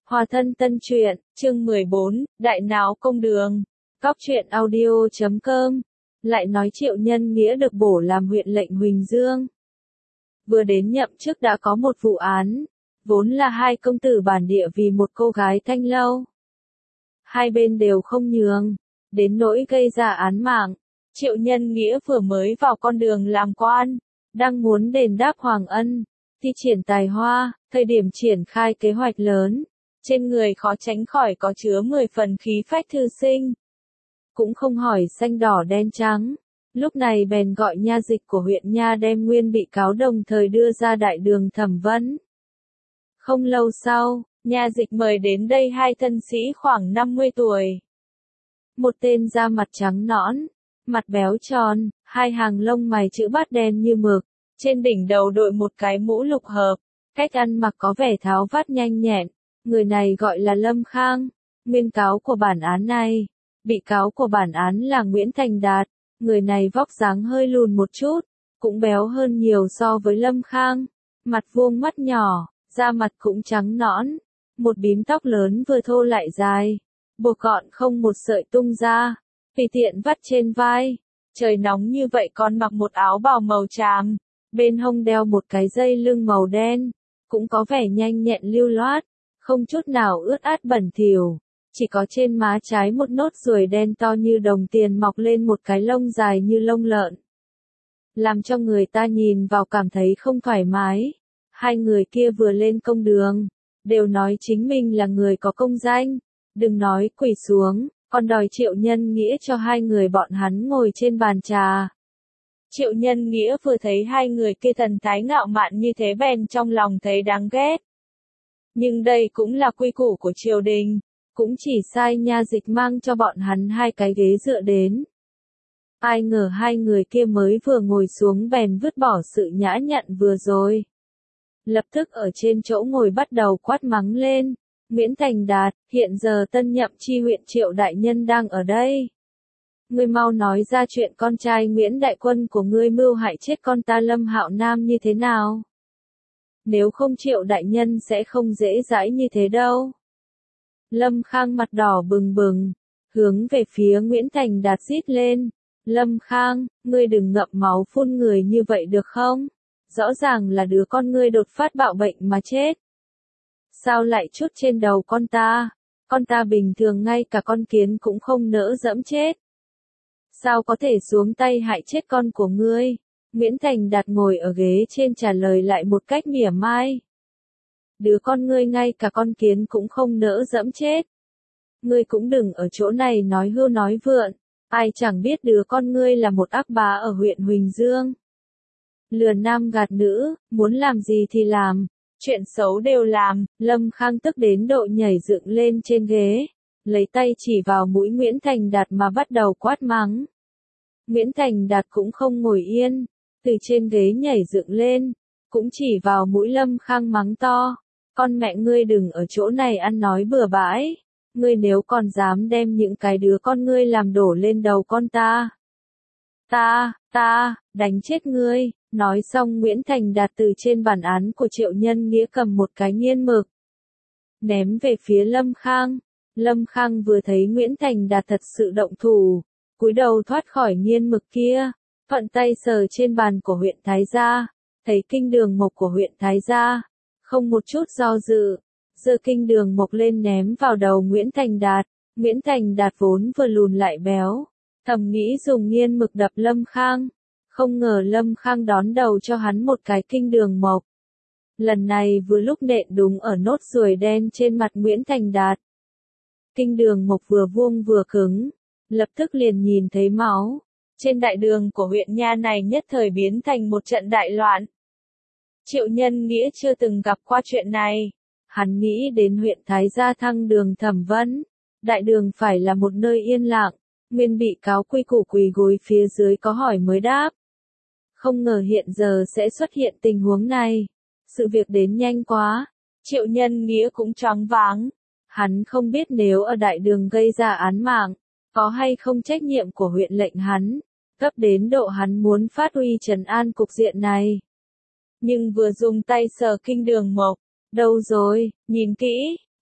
Hòa thân tân truyện, chương 14, Đại náo công đường. Cóc truyện audio.com. Lại nói Triệu Nhân Nghĩa được bổ làm huyện lệnh Huỳnh Dương. Vừa đến nhậm chức đã có một vụ án, vốn là hai công tử bản địa vì một cô gái thanh lâu. Hai bên đều không nhường, đến nỗi gây ra án mạng. Triệu Nhân Nghĩa vừa mới vào con đường làm quan, đang muốn đền đáp hoàng ân, thi triển tài hoa, thời điểm triển khai kế hoạch lớn. Trên người khó tránh khỏi có chứa 10 phần khí phách thư sinh. Cũng không hỏi xanh đỏ đen trắng. Lúc này bèn gọi nha dịch của huyện nha đem nguyên bị cáo đồng thời đưa ra đại đường thẩm vấn. Không lâu sau, nha dịch mời đến đây hai thân sĩ khoảng 50 tuổi. Một tên da mặt trắng nõn, mặt béo tròn, hai hàng lông mày chữ bát đen như mực, trên đỉnh đầu đội một cái mũ lục hợp, cách ăn mặc có vẻ tháo vát nhanh nhẹn. Người này gọi là Lâm Khang, nguyên cáo của bản án này. Bị cáo của bản án là Nguyễn Thành Đạt, người này vóc dáng hơi lùn một chút, cũng béo hơn nhiều so với Lâm Khang. Mặt vuông mắt nhỏ, da mặt cũng trắng nõn, một bím tóc lớn vừa thô lại dài, buộc gọn không một sợi tung ra, tùy tiện vắt trên vai. Trời nóng như vậy còn mặc một áo bào màu tràm, bên hông đeo một cái dây lưng màu đen, cũng có vẻ nhanh nhẹn lưu loát. Không chút nào ướt át bẩn thỉu, chỉ có trên má trái một nốt ruồi đen to như đồng tiền mọc lên một cái lông dài như lông lợn. Làm cho người ta nhìn vào cảm thấy không thoải mái. Hai người kia vừa lên công đường, đều nói chính mình là người có công danh, đừng nói quỳ xuống, còn đòi Triệu Nhân Nghĩa cho hai người bọn hắn ngồi trên bàn trà. Triệu Nhân Nghĩa vừa thấy hai người kia thần thái ngạo mạn như thế bèn trong lòng thấy đáng ghét. Nhưng đây cũng là quy củ của triều đình, cũng chỉ sai nha dịch mang cho bọn hắn hai cái ghế dựa đến. Ai ngờ hai người kia mới vừa ngồi xuống bèn vứt bỏ sự nhã nhặn vừa rồi. Lập tức ở trên chỗ ngồi bắt đầu quát mắng lên. Nguyễn Thành Đạt, hiện giờ tân nhậm chi huyện Triệu đại nhân đang ở đây. Ngươi mau nói ra chuyện con trai Nguyễn Đại Quân của ngươi mưu hại chết con ta Lâm Hạo Nam như thế nào. Nếu không Triệu đại nhân sẽ không dễ dãi như thế đâu. Lâm Khang mặt đỏ bừng bừng, hướng về phía Nguyễn Thành Đạt rít lên. Lâm Khang, ngươi đừng ngậm máu phun người như vậy được không? Rõ ràng là đứa con ngươi đột phát bạo bệnh mà chết. Sao lại chút trên đầu con ta? Con ta bình thường ngay cả con kiến cũng không nỡ dẫm chết. Sao có thể xuống tay hại chết con của ngươi? Nguyễn Thành Đạt ngồi ở ghế trên trả lời lại một cách mỉa mai. Đứa con ngươi ngay cả con kiến cũng không nỡ dẫm chết. Ngươi cũng đừng ở chỗ này nói hưu nói vượn, ai chẳng biết đứa con ngươi là một ác bá ở huyện Huỳnh Dương. Lừa nam gạt nữ, muốn làm gì thì làm, chuyện xấu đều làm. Lâm Khang tức đến độ nhảy dựng lên trên ghế, lấy tay chỉ vào mũi Nguyễn Thành Đạt mà bắt đầu quát mắng. Nguyễn Thành Đạt cũng không ngồi yên, từ trên ghế nhảy dựng lên, cũng chỉ vào mũi Lâm Khang mắng to. Con mẹ ngươi đừng ở chỗ này ăn nói bừa bãi, ngươi nếu còn dám đem những cái đứa con ngươi làm đổ lên đầu con ta. Ta, đánh chết ngươi. Nói xong Nguyễn Thành Đạt từ trên bản án của Triệu Nhân Nghĩa cầm một cái nghiên mực, ném về phía Lâm Khang. Lâm Khang vừa thấy Nguyễn Thành Đạt thật sự động thủ, cúi đầu thoát khỏi nghiên mực kia, thuận tay sờ trên bàn của huyện Thái Gia, thấy kinh đường mộc của huyện Thái Gia, không một chút do dự, giơ kinh đường mộc lên ném vào đầu Nguyễn Thành Đạt. Nguyễn Thành Đạt vốn vừa lùn lại béo, thầm nghĩ dùng nghiên mực đập Lâm Khang, không ngờ Lâm Khang đón đầu cho hắn một cái kinh đường mộc. Lần này vừa lúc nện đúng ở nốt ruồi đen trên mặt Nguyễn Thành Đạt. Kinh đường mộc vừa vuông vừa cứng, lập tức liền nhìn thấy máu. Trên đại đường của huyện nha này nhất thời biến thành một trận đại loạn. Triệu Nhân Nghĩa chưa từng gặp qua chuyện này. Hắn nghĩ đến huyện Thái Gia thăng đường thẩm vấn. Đại đường phải là một nơi yên lặng, nguyên bị cáo quy củ quỳ gối phía dưới có hỏi mới đáp. Không ngờ hiện giờ sẽ xuất hiện tình huống này. Sự việc đến nhanh quá. Triệu Nhân Nghĩa cũng choáng váng. Hắn không biết nếu ở đại đường gây ra án mạng, có hay không trách nhiệm của huyện lệnh hắn, cấp đến độ hắn muốn phát uy trấn an cục diện này. Nhưng vừa dùng tay sờ kinh đường mộc, đâu rồi, nhìn kỹ,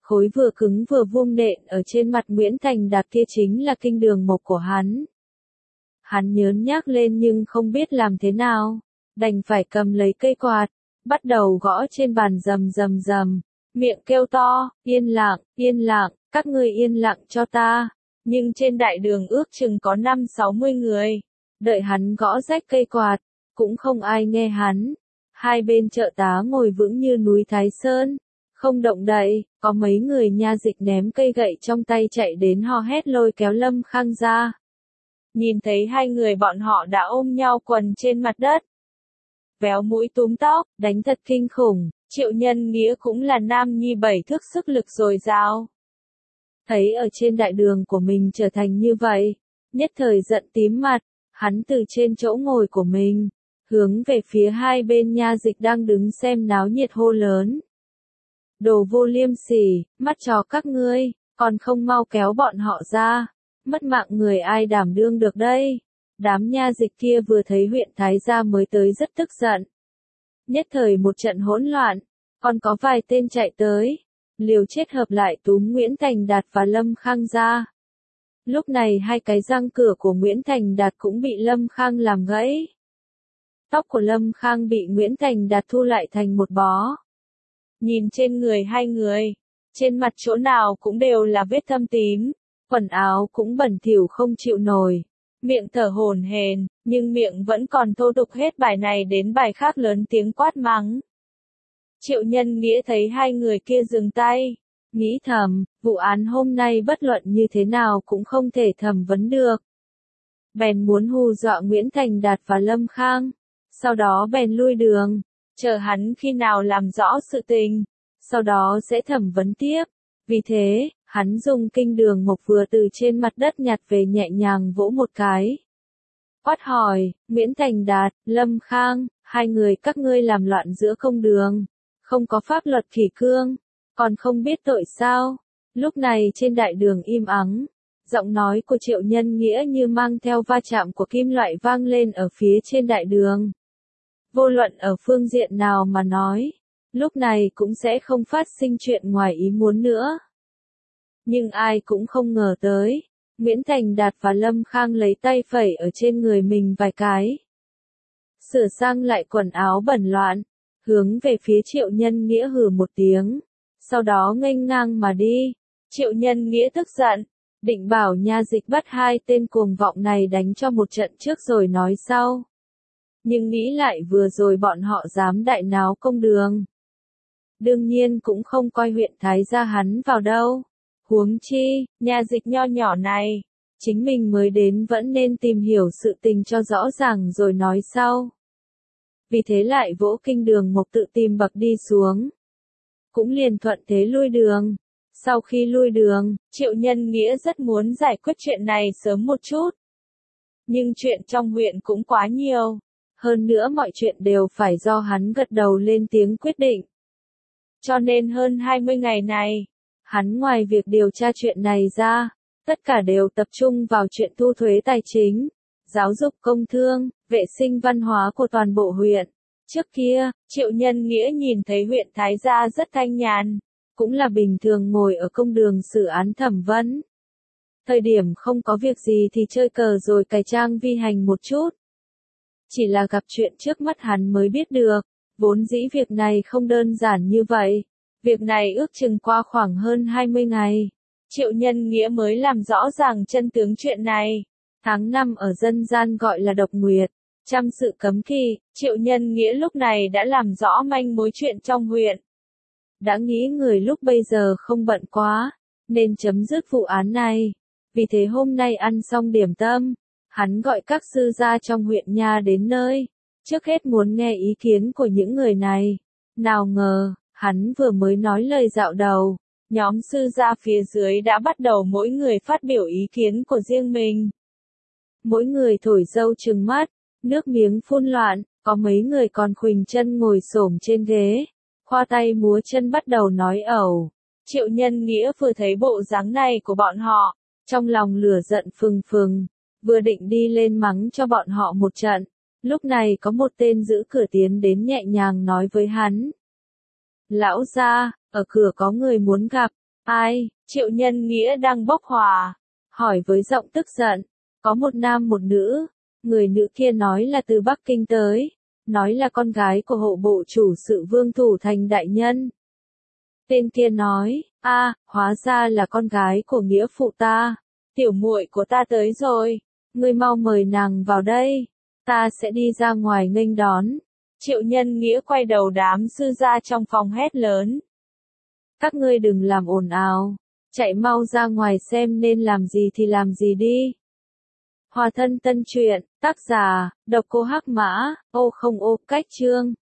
Khối vừa cứng vừa vuông nện ở trên mặt Nguyễn Thành Đạt kia chính là kinh đường mộc của hắn. Hắn nhớn nhác lên nhưng không biết làm thế nào, đành phải cầm lấy cây quạt, bắt đầu gõ trên bàn rầm rầm rầm, miệng kêu to, yên lặng, các ngươi yên lặng cho ta. Nhưng trên đại đường ước chừng có 50-60 người, đợi hắn gõ rách cây quạt, cũng không ai nghe hắn. Hai bên trợ tá ngồi vững như núi Thái Sơn, không động đậy, có mấy người nha dịch ném cây gậy trong tay chạy đến hò hét lôi kéo Lâm Khang ra. Nhìn thấy hai người bọn họ đã ôm nhau quần trên mặt đất, véo mũi túm tóc, đánh thật kinh khủng. Triệu Nhân Nghĩa cũng là nam nhi 7 thước sức lực dồi dào. Thấy ở trên đại đường của mình trở thành như vậy, nhất thời giận tím mặt, hắn từ trên chỗ ngồi của mình, hướng về phía hai bên nha dịch đang đứng xem náo nhiệt hô lớn. Đồ vô liêm sỉ, mắt chó các ngươi, còn không mau kéo bọn họ ra, mất mạng người ai đảm đương được đây. Đám nha dịch kia vừa thấy huyện Thái Gia mới tới rất tức giận. Nhất thời một trận hỗn loạn, còn có vài tên chạy tới, liều chết hợp lại túm Nguyễn Thành Đạt và Lâm Khang ra. Lúc này hai cái răng cửa của Nguyễn Thành Đạt cũng bị Lâm Khang làm gãy. Tóc của Lâm Khang bị Nguyễn Thành Đạt thu lại thành một bó. Nhìn trên người hai người, trên mặt chỗ nào cũng đều là vết thâm tím, quần áo cũng bẩn thỉu không chịu nổi, miệng thở hổn hển, nhưng miệng vẫn còn thô tục hết bài này đến bài khác lớn tiếng quát mắng. Triệu Nhân Nghĩa thấy hai người kia dừng tay, nghĩ thầm, vụ án hôm nay bất luận như thế nào cũng không thể thẩm vấn được. Bèn muốn hù dọa Nguyễn Thành Đạt và Lâm Khang, sau đó bèn lui đường, chờ hắn khi nào làm rõ sự tình, sau đó sẽ thẩm vấn tiếp. Vì thế, hắn dùng kinh đường mộc vừa từ trên mặt đất nhặt về nhẹ nhàng vỗ một cái. Quát hỏi, Nguyễn Thành Đạt, Lâm Khang, hai người các ngươi làm loạn giữa công đường, không có pháp luật kỷ cương, còn không biết tội sao? Lúc này trên đại đường im ắng, giọng nói của Triệu Nhân Nghĩa như mang theo va chạm của kim loại vang lên ở phía trên đại đường. Vô luận ở phương diện nào mà nói, lúc này cũng sẽ không phát sinh chuyện ngoài ý muốn nữa. Nhưng ai cũng không ngờ tới, Nguyễn Thành Đạt và Lâm Khang lấy tay phẩy ở trên người mình vài cái. Sửa sang lại quần áo bẩn loạn, hướng về phía Triệu Nhân Nghĩa hừ một tiếng, sau đó nghênh ngang mà đi. Triệu Nhân Nghĩa tức giận, định bảo nha dịch bắt hai tên cuồng vọng này đánh cho một trận trước rồi nói sau. Nhưng nghĩ lại vừa rồi bọn họ dám đại náo công đường, đương nhiên cũng không coi huyện Thái Gia hắn vào đâu. Huống chi, nha dịch nho nhỏ này, chính mình mới đến vẫn nên tìm hiểu sự tình cho rõ ràng rồi nói sau. Vì thế lại vỗ kinh đường mộc tự tìm bậc đi xuống. Cũng liền thuận thế lui đường. Sau khi lui đường, Triệu Nhân Nghĩa rất muốn giải quyết chuyện này sớm một chút. Nhưng chuyện trong huyện cũng quá nhiều. Hơn nữa mọi chuyện đều phải do hắn gật đầu lên tiếng quyết định. Cho nên hơn 20 ngày này, hắn ngoài việc điều tra chuyện này ra, tất cả đều tập trung vào chuyện thu thuế tài chính, giáo dục công thương, vệ sinh văn hóa của toàn bộ huyện. Trước kia, Triệu Nhân Nghĩa nhìn thấy huyện Thái Gia rất thanh nhàn, cũng là bình thường ngồi ở công đường xử án thẩm vấn. Thời điểm không có việc gì thì chơi cờ rồi cày trang vi hành một chút. Chỉ là gặp chuyện trước mắt hắn mới biết được, vốn dĩ việc này không đơn giản như vậy. Việc này ước chừng qua khoảng hơn 20 ngày, Triệu Nhân Nghĩa mới làm rõ ràng chân tướng chuyện này. Tháng 5 ở dân gian gọi là độc nguyệt, trăm sự cấm kỵ, Triệu Nhân Nghĩa lúc này đã làm rõ manh mối chuyện trong huyện. Đã nghĩ người lúc bây giờ không bận quá, nên chấm dứt vụ án này. Vì thế hôm nay ăn xong điểm tâm, hắn gọi các sư gia trong huyện nha đến nơi, trước hết muốn nghe ý kiến của những người này. Nào ngờ, hắn vừa mới nói lời dạo đầu, nhóm sư gia phía dưới đã bắt đầu mỗi người phát biểu ý kiến của riêng mình. Mỗi người thổi dâu trừng mắt, nước miếng phun loạn, có mấy người còn khuỳnh chân ngồi xổm trên ghế, khoa tay múa chân bắt đầu nói ẩu. Triệu Nhân Nghĩa vừa thấy bộ dáng này của bọn họ, trong lòng lửa giận phừng phừng, vừa định đi lên mắng cho bọn họ một trận. Lúc này có một tên giữ cửa tiến đến nhẹ nhàng nói với hắn. Lão gia, ở cửa có người muốn gặp. Ai? Triệu Nhân Nghĩa đang bốc hỏa, hỏi với giọng tức giận. Có một nam một nữ, người nữ kia nói là từ Bắc Kinh tới, nói là con gái của hộ bộ chủ sự Vương Thủ Thành đại nhân. Tên kia nói, hóa ra là con gái của nghĩa phụ ta, tiểu muội của ta tới rồi, ngươi mau mời nàng vào đây, ta sẽ đi ra ngoài nghênh đón. Triệu Nhân Nghĩa quay đầu đám sư gia trong phòng hét lớn. Các ngươi đừng làm ồn ào, chạy mau ra ngoài xem nên làm gì thì làm gì đi. Hòa thân tân truyện, tác giả, độc cô Hắc Mã, ô không ô, cách chương.